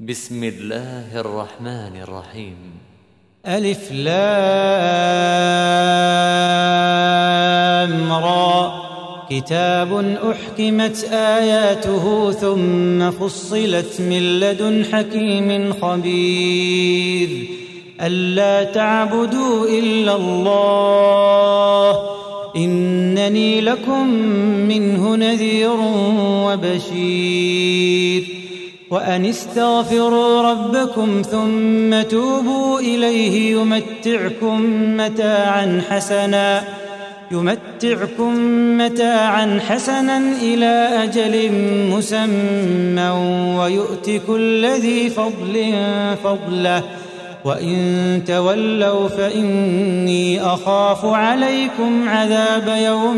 بسم الله الرحمن الرحيم. ألف لام را كتاب أحكمت آياته ثم فصلت من لدن حكيم خبير ألا تعبدوا إلا الله إنني لكم منه نذير وبشير وأن استغفروا ربكم ثم توبوا إليه يمتعكم متاعا حسنا إلى أجل مسمى ويؤت كل ذي فضل فضله وإن تولوا فإني أخاف عليكم عذاب يوم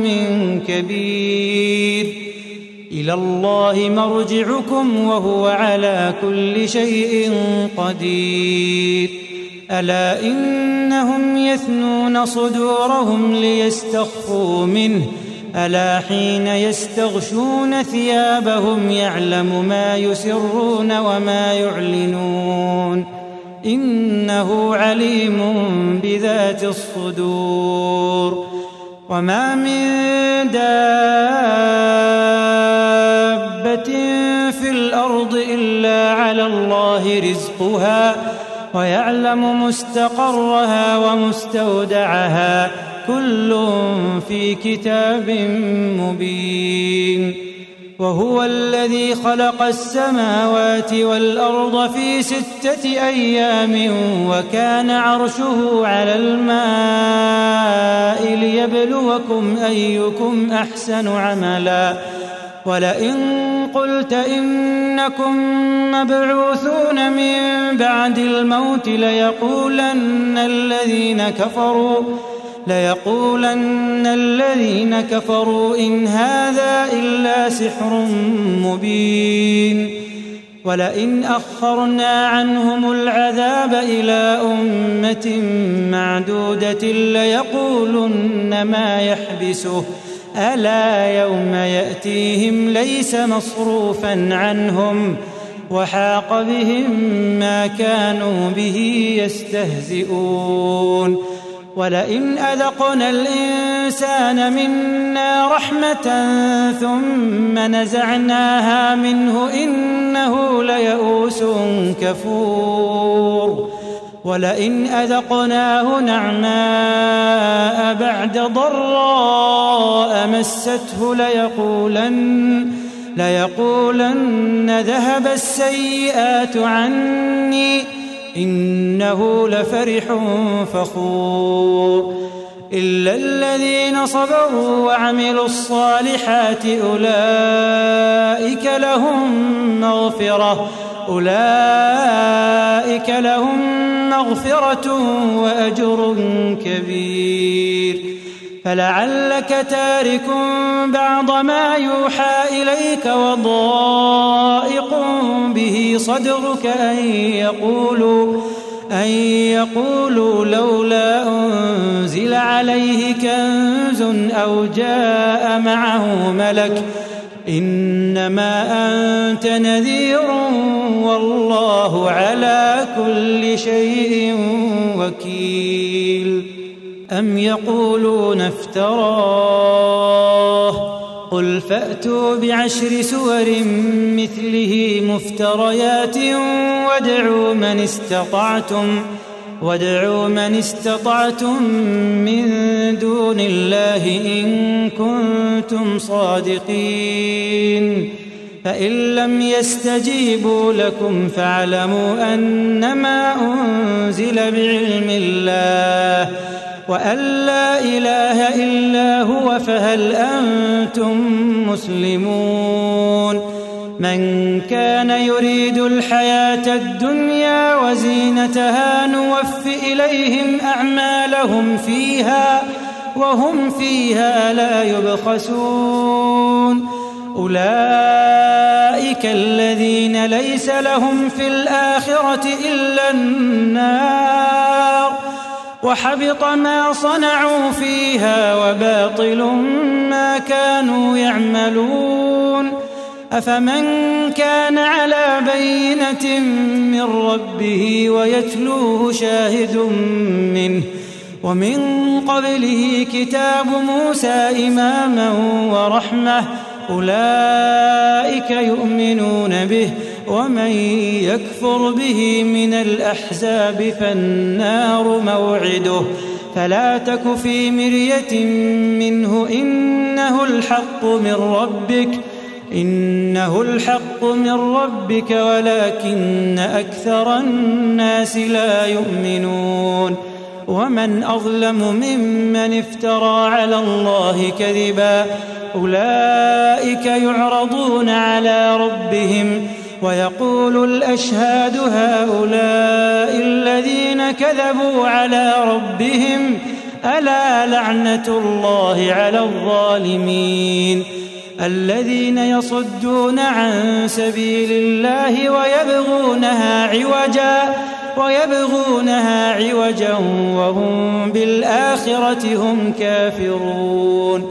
كبير إلى الله مرجعكم وهو على كل شيء قدير ألا إنهم يثنون صدورهم ليستخفوا منه ألا حين يستغشون ثيابهم يعلم ما يسرون وما يعلنون إنه عليم بذات الصدور وما من دابة في الأرض إلا على الله رزقها ويعلم مستقرها ومستودعها كل في كتاب مبين وهو الذي خلق السماوات والأرض في 6 أيام وكان عرشه على الماء ليبلوكم أيكم أحسن عملا ولئن قلت إنكم مبعوثون من بعد الموت ليقولن الذين كفروا إن هذا إلا سحر مبين ولئن أخرنا عنهم العذاب إلى أمة معدودة ليقولن ما يحبسه ألا يوم يأتيهم ليس مصروفا عنهم وحاق بهم ما كانوا به يستهزئون ولئن أذقنا الإنسان منا رحمة ثم نزعناها منه إنه ليئوس كفور ولئن أذقناه نعماء بعد ضراء مسته ليقولن ذهب السيئات عني إنه لفرح فخور إلا الذين صبروا وعملوا الصالحات أولئك لهم مغفرة وأجر كبير فلعلك تارك بعض ما يوحى إليك وضائق به صدرك أن يقولوا لولا أنزل عليه كنز أو جاء معه ملك إنما أنت نذير والله على كل شيء وكيل أم يقولون افتراه قل فأتوا ب10 سور مثله مفتريات وادعوا من استطعتم من دون الله إن كنتم صادقين فإن لم يستجيبوا لكم فاعلموا أنما أنزل بعلم الله وأن لا إله إلا هو فهل أنتم مسلمون من كان يريد الحياة الدنيا وزينتها نوف إليهم أعمالهم فيها وهم فيها لا يبخسون أولئك الذين ليس لهم في الآخرة إلا النار وحبط ما صنعوا فيها وباطل ما كانوا يعملون أفمن كان على بينة من ربه ويتلوه شاهد منه ومن قبله كتاب موسى إماما ورحمة أولئك يؤمنون به ومن يكفر به من الأحزاب فالنار موعده فلا تك في مرية منه إنه الحق من ربك ولكن أكثر الناس لا يؤمنون ومن أظلم ممن افترى على الله كذبا أولئك يعرضون على ربهم ويقول الأشهاد هؤلاء الذين كذبوا على ربهم ألا لعنة الله على الظالمين الذين يصدون عن سبيل الله ويبغونها عوجا وهم بالآخرة هم كافرون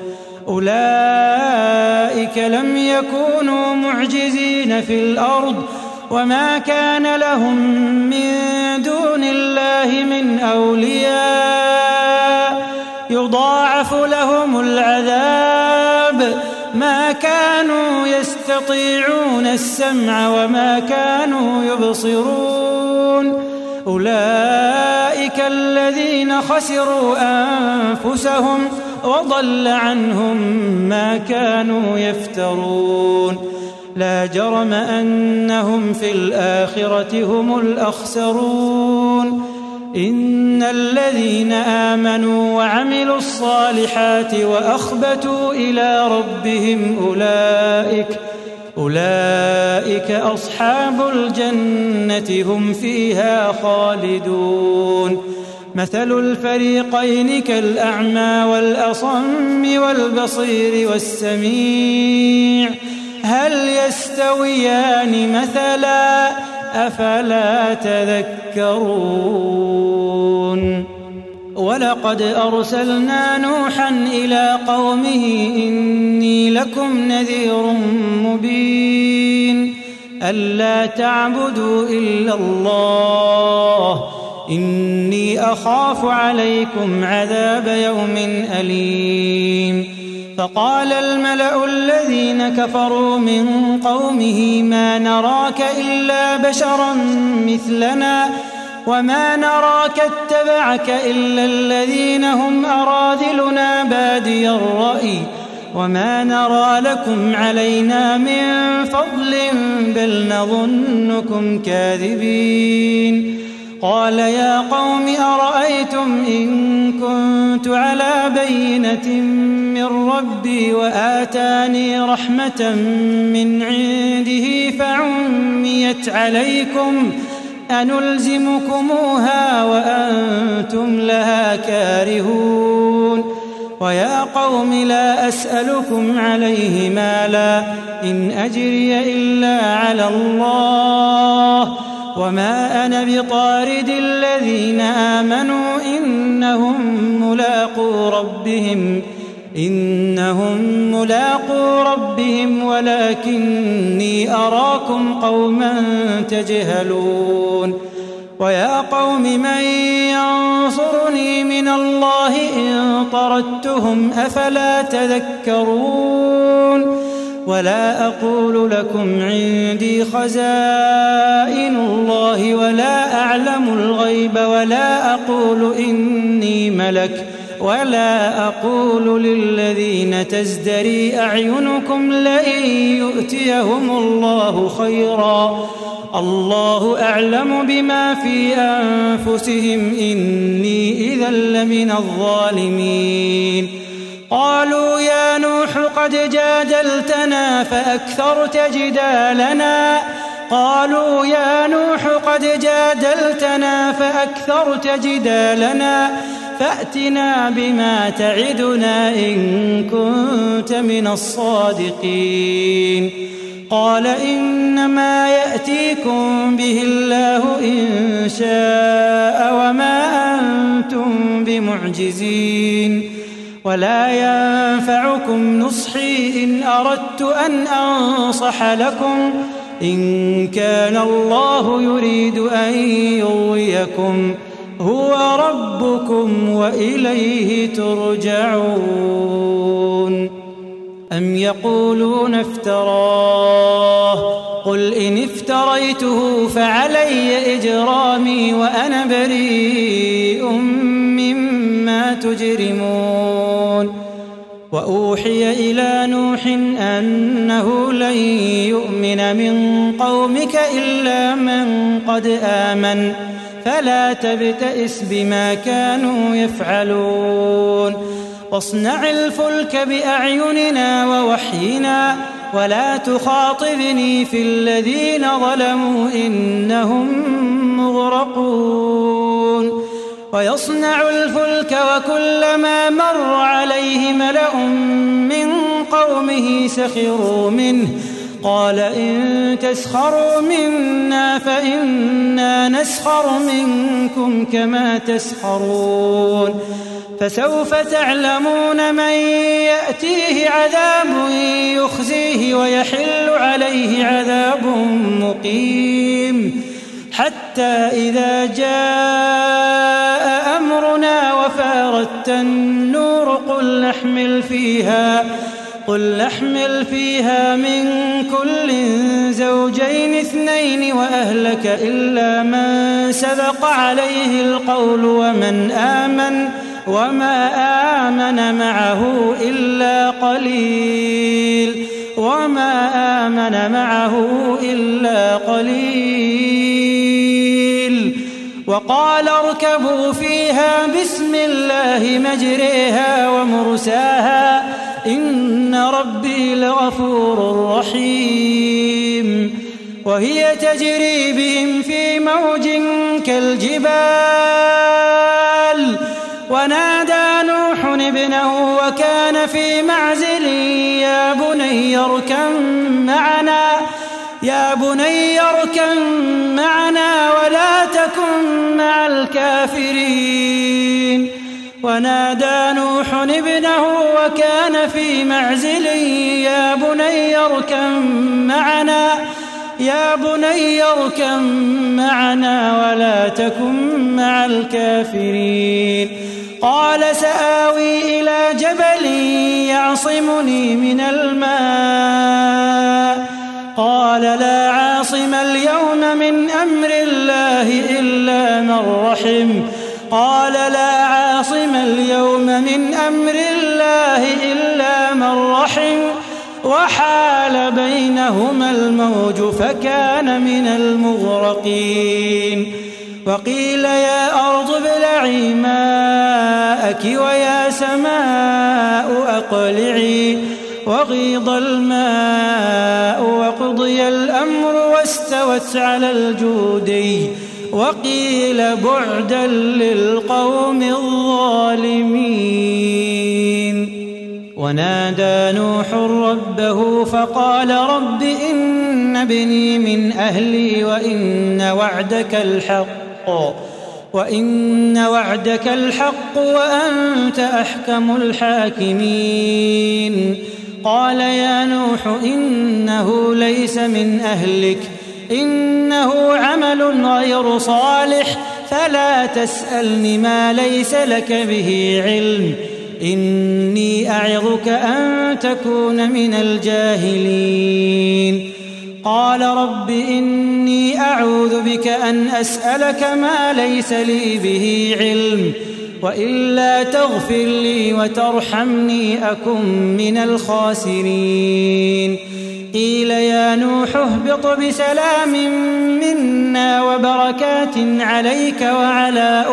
أولئك لم يكونوا معجزين في الأرض وما كان لهم من دون الله من أولياء يضاعف لهم العذاب ما كانوا يستطيعون السمع وما كانوا يبصرون أولئك الذين خسروا أنفسهم وضل عنهم ما كانوا يفترون لا جرم أنهم في الآخرة هم الأخسرون إن الذين آمنوا وعملوا الصالحات وأخبتوا إلى ربهم أولئك أصحاب الجنة هم فيها خالدون مثل الفريقين كالأعمى والأصم والبصير والسميع هل يستويان مثلا أفلا تذكرون ولقد أرسلنا نوحا إلى قومه إني لكم نذير مبين ألا تعبدوا إلا الله إني أخاف عليكم عذاب يوم أليم فقال الملأ الذين كفروا من قومه ما نراك إلا بشرا مثلنا وما نراك اتبعك إلا الذين هم أراذلنا بادي الرأي وما نرى لكم علينا من فضل بل نظنكم كاذبين قال يا قوم أرأيتم إن كنت على بينة من ربي وآتاني رحمة من عنده فعميت عليكم أنلزمكموها وأنتم لها كارهون ويا قوم لا أسألكم عليه مالا إن أجري إلا على الله وما أنا بطارد الذين آمنوا إنهم ملاقو ربهم ولكني أراكم قوما تجهلون ويا قوم من ينصرني من الله إن طردتهم أفلا تذكرون ولا أقول لكم عندي خزائن الله ولا أعلم الغيب ولا أقول إني ملك ولا أقول للذين تزدري أعينكم لئن يؤتيهم الله خيرا الله أعلم بما في أنفسهم إني إذا لمن الظالمين قالوا يا نوح قد جادلتنا فأكثرت جدالنا فأتنا بما تعدنا إن كنت من الصادقين قال إنما يأتيكم به الله إن شاء وما أنتم بمعجزين ولا ينفعكم نصحي إن أردت أردت أن أنصح لكم إن كان الله يريد أن يغويكم هو ربكم وإليه ترجعون. أم يقولون افتراه قل إن افتريته فعلي إجرامي وأنا بريء مما تجرمون. وأوحي إلى نوح أنه لن يؤمن من قومك إلا من قد آمن فلا تبتئس بما كانوا يفعلون. واصنع الفلك بأعيننا ووحينا ولا تخاطبني في الذين ظلموا إنهم مغرقون. ويصنع الفلك وكلما مر عليه ملأ من قومه سخروا منه قال إن تسخروا منا فإنا نسخر منكم كما تسخرون. فسوف تعلمون من يأتيه عذاب يخزيه ويحل عليه عذاب مقيم. حتى إذا جاء أمرنا وفارت النور قل نحمل فيها من كل زوجين اثنين وأهلك إلا من سبق عليه القول وما آمن معه إلا قليل. وقال اركبوا فيها بسم الله مجريها ومرساها إن ربي لغفور رحيم. وهي تجري بهم في موج كالجبال ونادى نوح ابنه وكان في معزل يا بني اركب معنا ولا تكن مع الكافرين. ونادى نوح ابنه وكان في معزل يا بني اركب معنا ولا تكن مع الكافرين. قال سآوي إلى جبل يعصمني من الماء قال لا عاصم اليوم من أمر الله إلا من رحم وحال بينهما الموج فكان من المغرقين. وقيل يا أرض ابلعي ماءك ويا سماء أقلعي وغيض الماء وقضي الأمر واستوت على الجودي وقيل بعدا للقوم الظالمين. ونادى نوح ربه فقال رب إن ابني من أهلي وإن وعدك الحق وأنت أحكم الحاكمين. قال يا نوح إنه ليس من أهلك إنه عمل غير صالح فلا تسألني ما ليس لك به علم إني أعظك أن تكون من الجاهلين. قال رب إني أعوذ بك أن أسألك ما ليس لي به علم وإلا تغفر لي وترحمني أكن من الخاسرين. قيل يا نوح اهبط بسلام منا وبركات عليك وعلى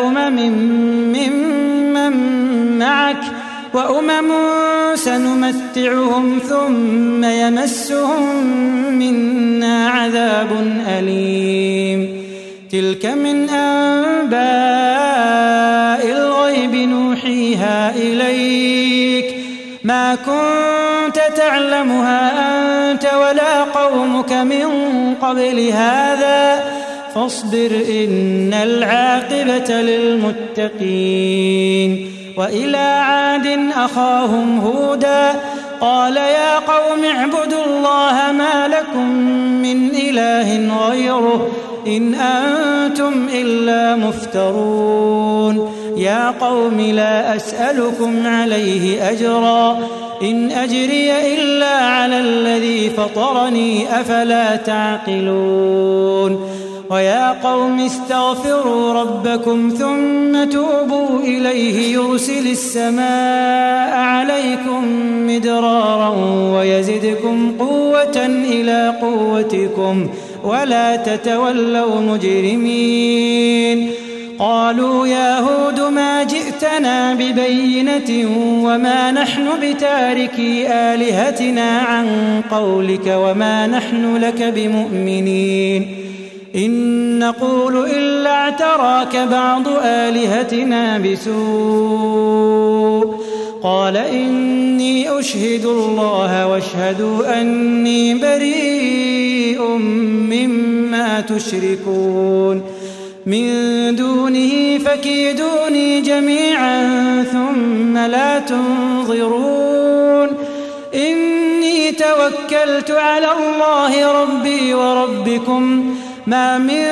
ممن معك وأمم سنمتعهم ثم يمسهم منا عذاب أليم. تلك من أنباء الغيب نوحيها إليك ما كنت تعلمها أنت ولا قومك من قبل هذا فاصبر إن العاقبة للمتقين. وإلى عاد أخاهم هودا قال يا قوم اعبدوا الله ما لكم من إله غيره إن أنتم إلا مفترون يا قوم لا أسألكم عليه أجرا إن أجري إلا على الذي فطرني أفلا تعقلون ويا قوم استغفروا ربكم ثم توبوا إليه يرسل السماء عليكم مدرارا ويزدكم قوة إلى قوتكم ولا تتولوا مجرمين قالوا يا هود ما جئتنا ببينة وما نحن بتاركي آلهتنا عن قولك وما نحن لك بمؤمنين إن نقول إلا اعتراك بعض آلهتنا بسوء قال إني أشهد الله واشهدوا أني بريء مما تشركون من دونه فكيدوني جميعا ثم لا تنظرون إني توكلت على الله ربي وربكم ما من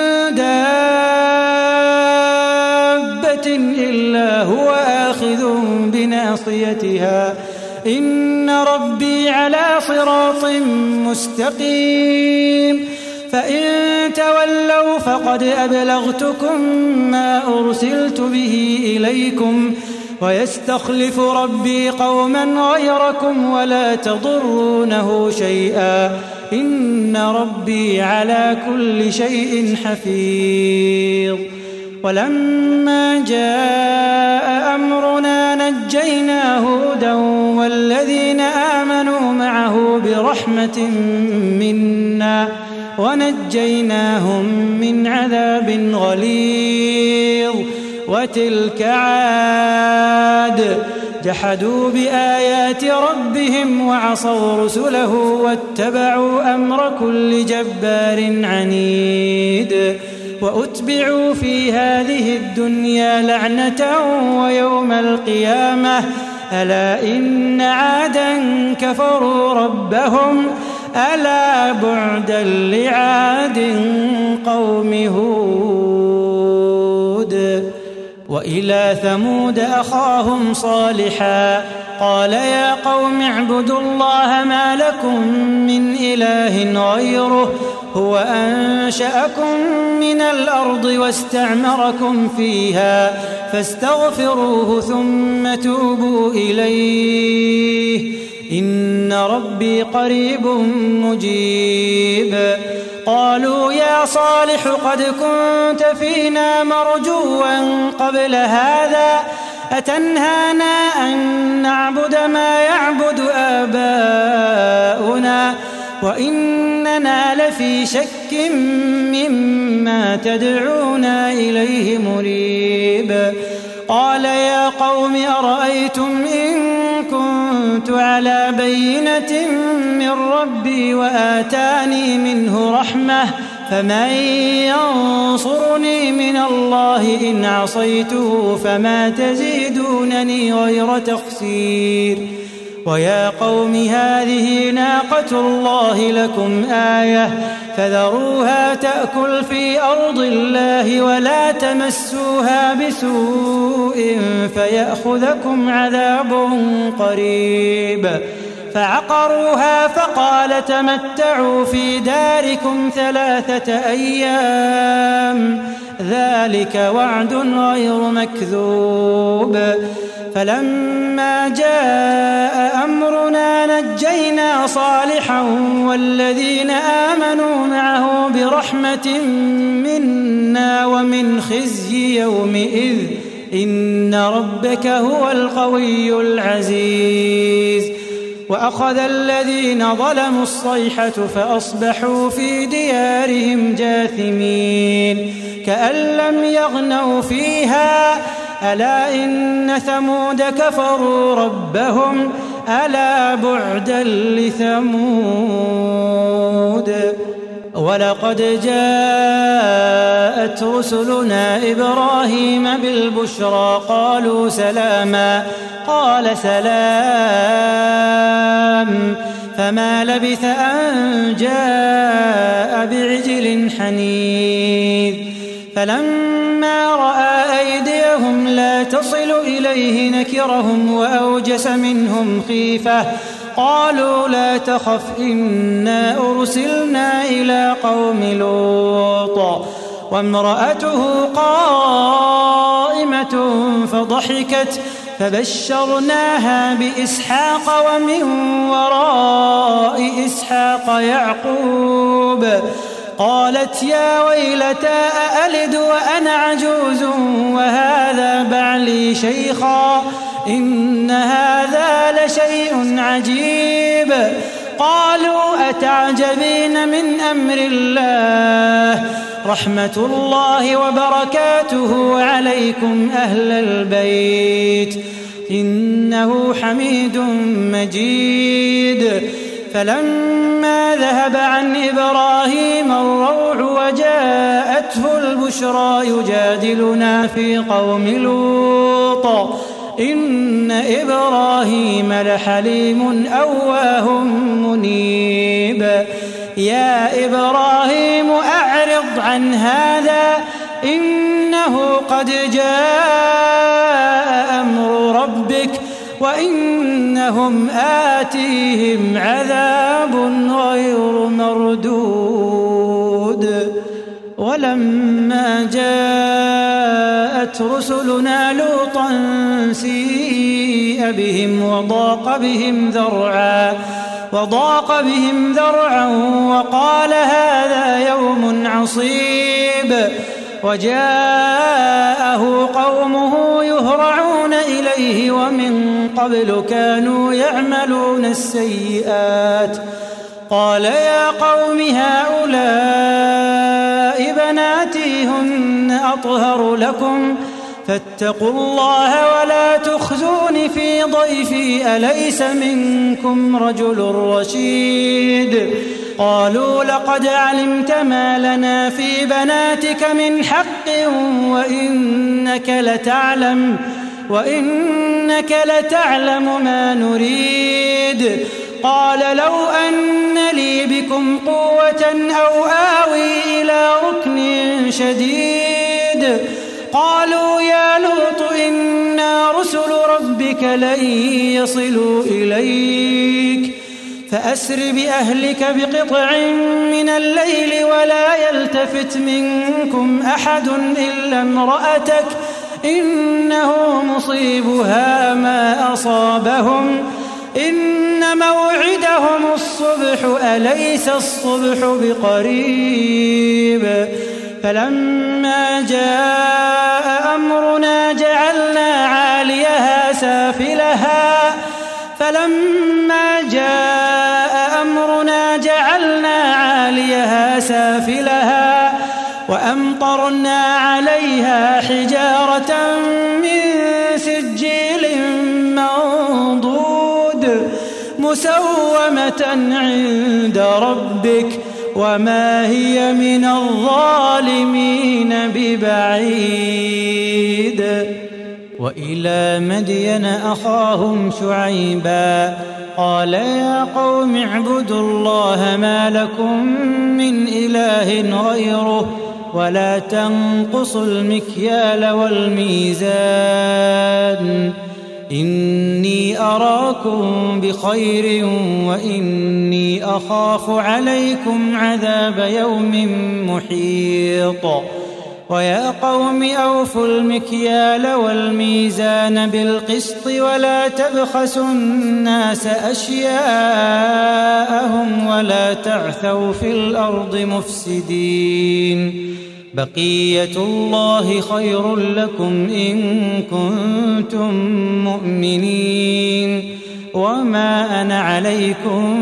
دابة إلا هو آخذ بناصيتها إن ربي على صراط مستقيم فإن تولوا فقد أبلغتكم ما أرسلت به إليكم ويستخلف ربي قوما غيركم ولا تضرونه شيئا إن ربي على كل شيء حفيظ ولما جاء أمرنا نجينا هودا والذين آمنوا معه برحمة منا ونجيناهم من عذاب غليظ وتلك عاد جحدوا بآيات ربهم وعصوا رسله واتبعوا أمر كل جبار عنيد وأتبعوا في هذه الدنيا لعنة ويوم القيامة ألا إن عادا كفروا ربهم ألا بعدا لعاد قوم هود وإلى ثمود أخاهم صالحا قال يا قوم اعبدوا الله ما لكم من إله غيره هو أنشأكم من الأرض واستعمركم فيها فاستغفروه ثم توبوا إليه إن ربي قريب مجيب قالوا يا صالح قد كنت فينا مرجوا قبل هذا أتنهانا أن نعبد ما يعبد آباؤنا وإننا لفي شك مما تدعونا إليه مريب قال يا قوم أرأيتم إن كنت على بينة من ربي وآتاني منه رحمة فمن ينصرني من الله إن عصيته فما تزيدونني غير تخسير ويا قوم هذه ناقة الله لكم آية فذروها تأكل في أرض الله ولا تمسوها بسوء فيأخذكم عذاب قريب فعقروها فقال تمتعوا في داركم 3 أيام ذلك وعد غير مكذوب فلما جاء أمرنا نجينا صالحا والذين آمنوا معه برحمة منا ومن خزي يومئذ إن ربك هو القوي العزيز وأخذ الذين ظلموا الصيحة فأصبحوا في ديارهم جاثمين كأن لم يغنوا فيها ألا إن ثمود كفروا ربهم ألا بعدا لثمود ولقد جاءت جاءت رسلنا إبراهيم بالبشرى قالوا سلاما قال سلام فما لبث أن جاء بعجل حنيذ فلما رأى أيديهم لا تصل إليه نكرهم وأوجس منهم خيفة قالوا لا تخف إنا أرسلنا إلى قوم لوط وامرأته قائمة فضحكت فبشرناها بإسحاق ومن وراء إسحاق يعقوب قالت يا ويلتى أألد وأنا عجوز وهذا بعلي شيخا إن هذا لشيء عجيب قالوا أتعجبين من أمر الله رحمة الله وبركاته عليكم أهل البيت إنه حميد مجيد فلما ذهب عن إبراهيم الروع وجاءته البشرى يجادلنا في قوم لوط إن إبراهيم لحليم أواه منيب يا إبراهيم أعرض عن هذا إنه قد جاء أمر ربك وإنهم آتيهم عذاب غير مردود ولما جاءت رسلنا لوطا سيء بهم وضاق بهم ذرعا وقال هذا يوم عصيب وجاءه قومه يهرعون إليه ومن قبل كانوا يعملون السيئات قال يا قوم هؤلاء بناتي هن أطهر لكم فاتقوا الله ولا تخزون في ضيفي أليس منكم رجل رشيد قالوا لقد علمت ما لنا في بناتك من حق وإنك لتعلم ما نريد قال لو أن لي بكم قوة أو آوي إلى ركن شديد قالوا يا لوط إنا رسل ربك لن يصلوا إليك فأسر بأهلك بقطع من الليل ولا يلتفت منكم أحد إلا امرأتك إنه مصيبها ما أصابهم إن موعدهم الصبح أليس الصبح بقريب فلما جاء أمرنا جعلنا عاليها سافلها وأمطرنا عليها حجارة من سجيل منضود مسومة عند ربك وما هي من الظالمين ببعيد وإلى مدين أخاهم شعيبا قال يا قوم اعبدوا الله ما لكم من إله غيره ولا تنقصوا المكيال والميزان إني أراكم بخير وإني أخاف عليكم عذاب يوم محيط ويا قوم أوفوا المكيال والميزان بالقسط ولا تبخسوا الناس أشياءهم ولا تعثوا في الأرض مفسدين بقية الله خير لكم إن كنتم مؤمنين وما أنا عليكم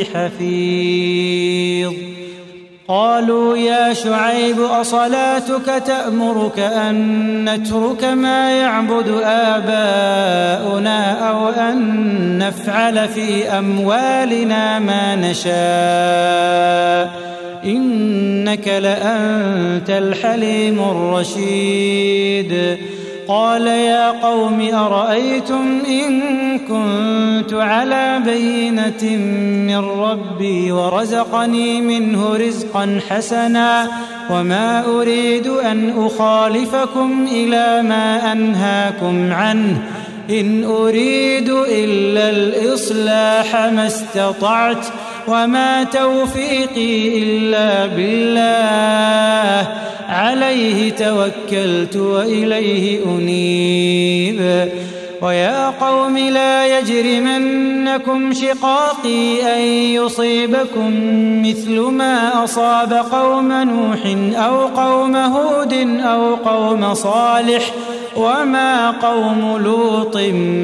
بحفيظ قالوا يا شعيب أصلاتك تأمرك أن نترك ما يعبد آباؤنا أو أن نفعل في أموالنا ما نشاء إنك لأنت الحليم الرشيد. قال يا قوم أرأيتم إن كنت على بينة من ربي ورزقني منه رزقا حسنا وما أريد أن أخالفكم إلى ما أنهاكم عنه إن أريد إلا الإصلاح ما استطعت وما توفيقي إلا بالله عليه توكلت وإليه أنيب. ويا قوم لا يجرمنكم شقاقي أن يصيبكم مثل ما أصاب قوم نوح أو قوم هود أو قوم صالح وما قوم لوط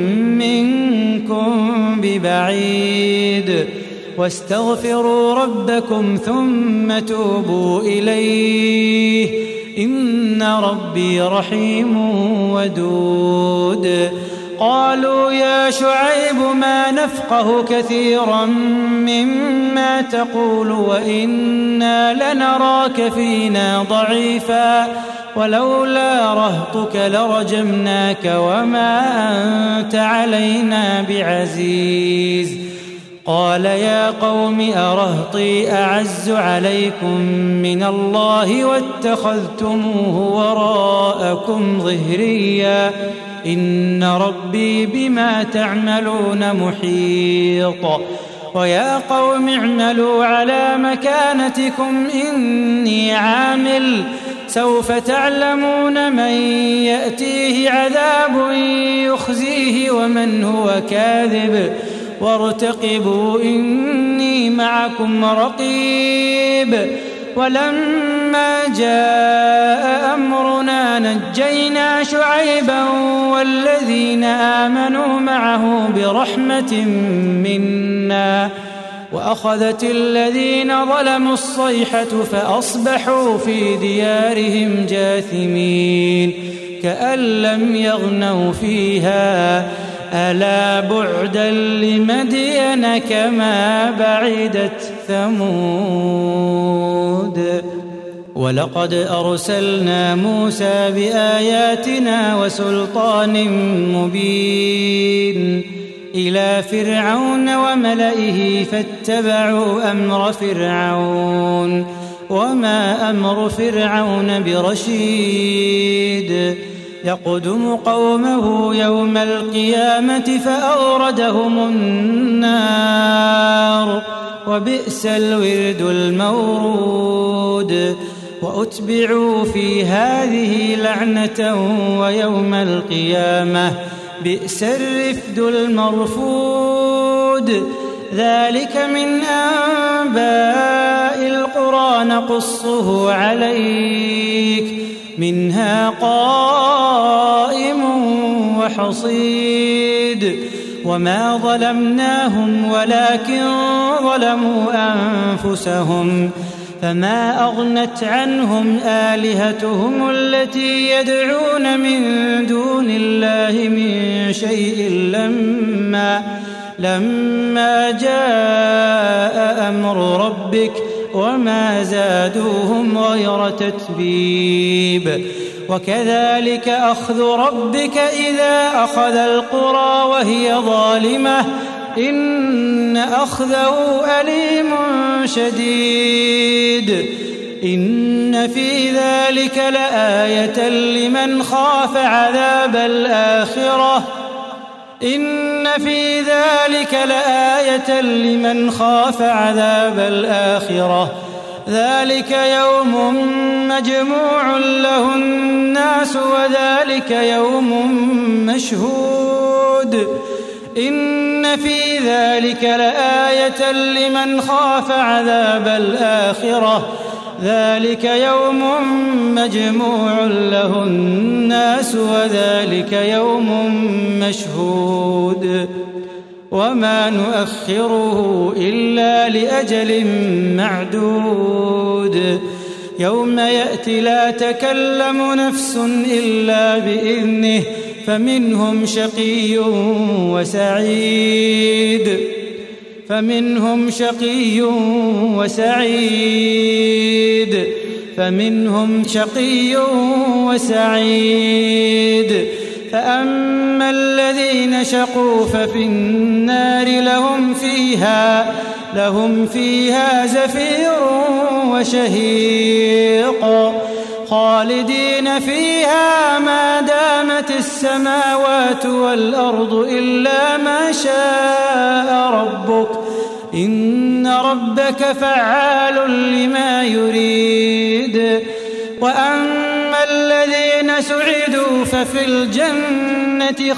منكم ببعيد. واستغفروا ربكم ثم توبوا إليه إن ربي رحيم ودود. قالوا يا شعيب ما نفقه كثيرا مما تقول وإنا لنراك فينا ضعيفا ولولا رهطك لرجمناك وما أنت علينا بعزيز. قال يا قوم أرهطي أعز عليكم من الله واتخذتموه وراءكم ظهريا إن ربي بما تعملون محيط. ويا قوم اعملوا على مكانتكم إني عامل سوف تعلمون من يأتيه عذاب يخزيه ومن هو كاذب وارتقبوا إني معكم رقيب. ولما جاء أمرنا نجينا شعيبا والذين آمنوا معه برحمة منا وأخذت الذين ظلموا الصيحة فأصبحوا في ديارهم جاثمين كأن لم يغنوا فيها ألا بعدا لمدين كما بعدت ثمود. ولقد أرسلنا موسى بآياتنا وسلطان مبين إلى فرعون وملئه فاتبعوا أمر فرعون وما أمر فرعون برشيد. يقدم قومه يوم القيامة فأوردهم النار وبئس الورد المورود. وأتبعوا في هذه لعنة ويوم القيامة بئس الرفد المرفود. ذلك من أنباء القرى نقصه عليك منها قائم وحصيد. وما ظلمناهم ولكن ظلموا أنفسهم فما أغنت عنهم آلهتهم التي يدعون من دون الله من شيء لما جاء أمر ربك وما زادوهم غير تتبيب. وكذلك أخذ ربك إذا أخذ القرى وهي ظالمة إن أخذه أليم شديد. إن في ذلك لآية لمن خاف عذاب الآخرة إن في ذلك لآية لمن خاف عذاب الآخرة ذلك يوم مجموع له الناس وذلك يوم مشهود. إن في ذلك لآية لمن خاف عذاب الآخرة ذلك يوم مجموع له الناس وذلك يوم مشهود. وما نؤخره إلا لأجل معدود. يوم يأتي لا تكلم نفس إلا بإذنه فمنهم شقي وسعيد. فمنهم شقي وسعيد فأما الذين شقوا ففي النار لهم فيها زفير وشهيق خالدين فيها ما دامت السماوات والأرض إلا ما شاء ربك إن ربك فعال لما يريد وأما الذين سعدوا ففي الجنة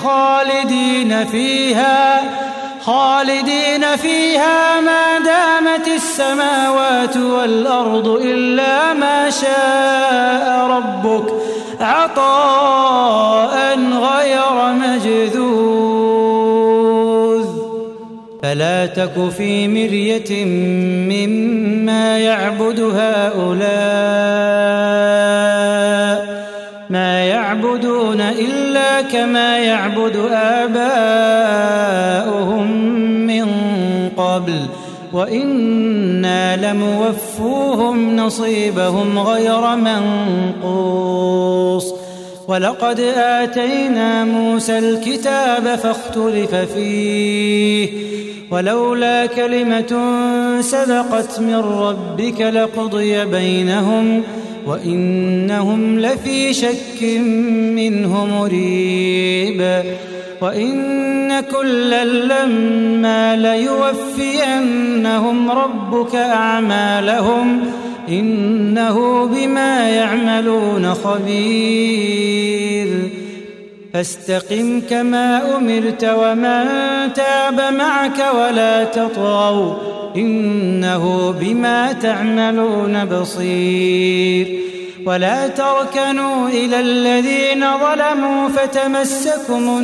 خالدين فيها ما دامت السماوات والأرض إلا ما شاء ربك عطاء غير مجذوذ فلا تك في مرية مما يعبد هؤلاء ما يعبدون إلا كما يعبد آباؤهم من قبل وإنا لموفوهم نصيبهم غير منقوص ولقد آتينا موسى الكتاب فاختلف فيه ولولا كلمة سبقت من ربك لقضي بينهم وإنهم لفي شك منه مريب وإن كلا لما ليوفينهم ربك أعمالهم إنه بما يعملون خبير فاستقم كما أمرت ومن تاب معك ولا تطغوا إنه بما تعملون بصير ولا تركنوا إلى الذين ظلموا فتمسكم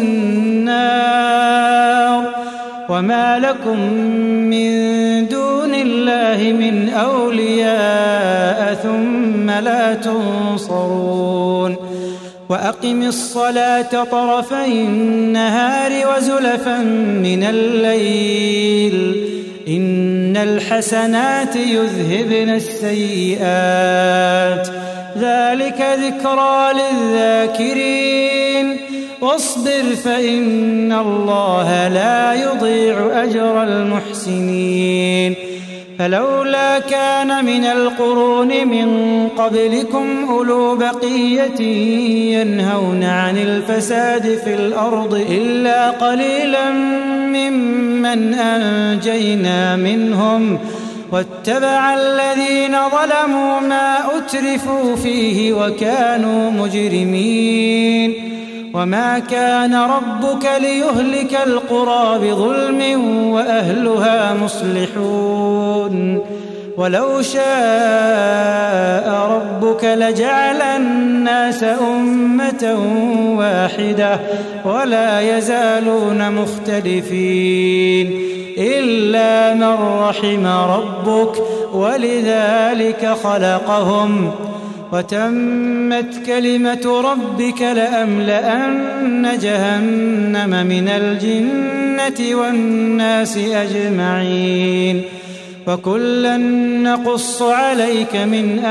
النار وما لكم من دون الله من أولياء ثم لا تنصرون وأقم الصلاة طرفي النهار وزلفا من الليل إن الحسنات يذهبن السيئات ذلك ذكرى للذاكرين واصبر فإن الله لا يضيع أجر المحسنين فلولا كان من القرون من قبلكم أولو بقية ينهون عن الفساد في الأرض إلا قليلا ممن أنجينا منهم واتبع الذين ظلموا ما أترفوا فيه وكانوا مجرمين وما كان ربك ليهلك القرى بظلم وأهلها مصلحون ولو شاء ربك لجعل الناس أمة واحدة ولا يزالون مختلفين إلا من رحم ربك ولذلك خلقهم وتمت كلمة ربك لأملأن جهنم من الجنة والناس أجمعين وكلا نقص عليك من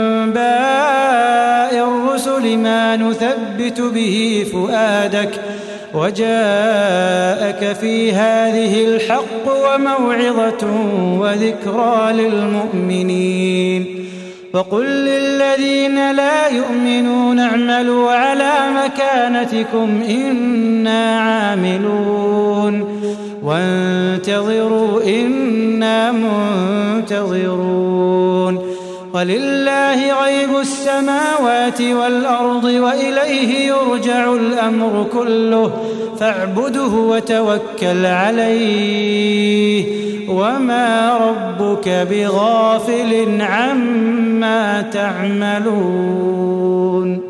أنباء الرسل ما نثبت به فؤادك وجاءك في هذه الحق وموعظة وذكرى للمؤمنين وقل للذين لا يؤمنون اعملوا على مكانتكم إنا عاملون وانتظروا إنا منتظرون ولله غيب السماوات والأرض وإليه يرجع الأمر كله فاعبده وتوكل عليه وما ربك بغافل عما تعملون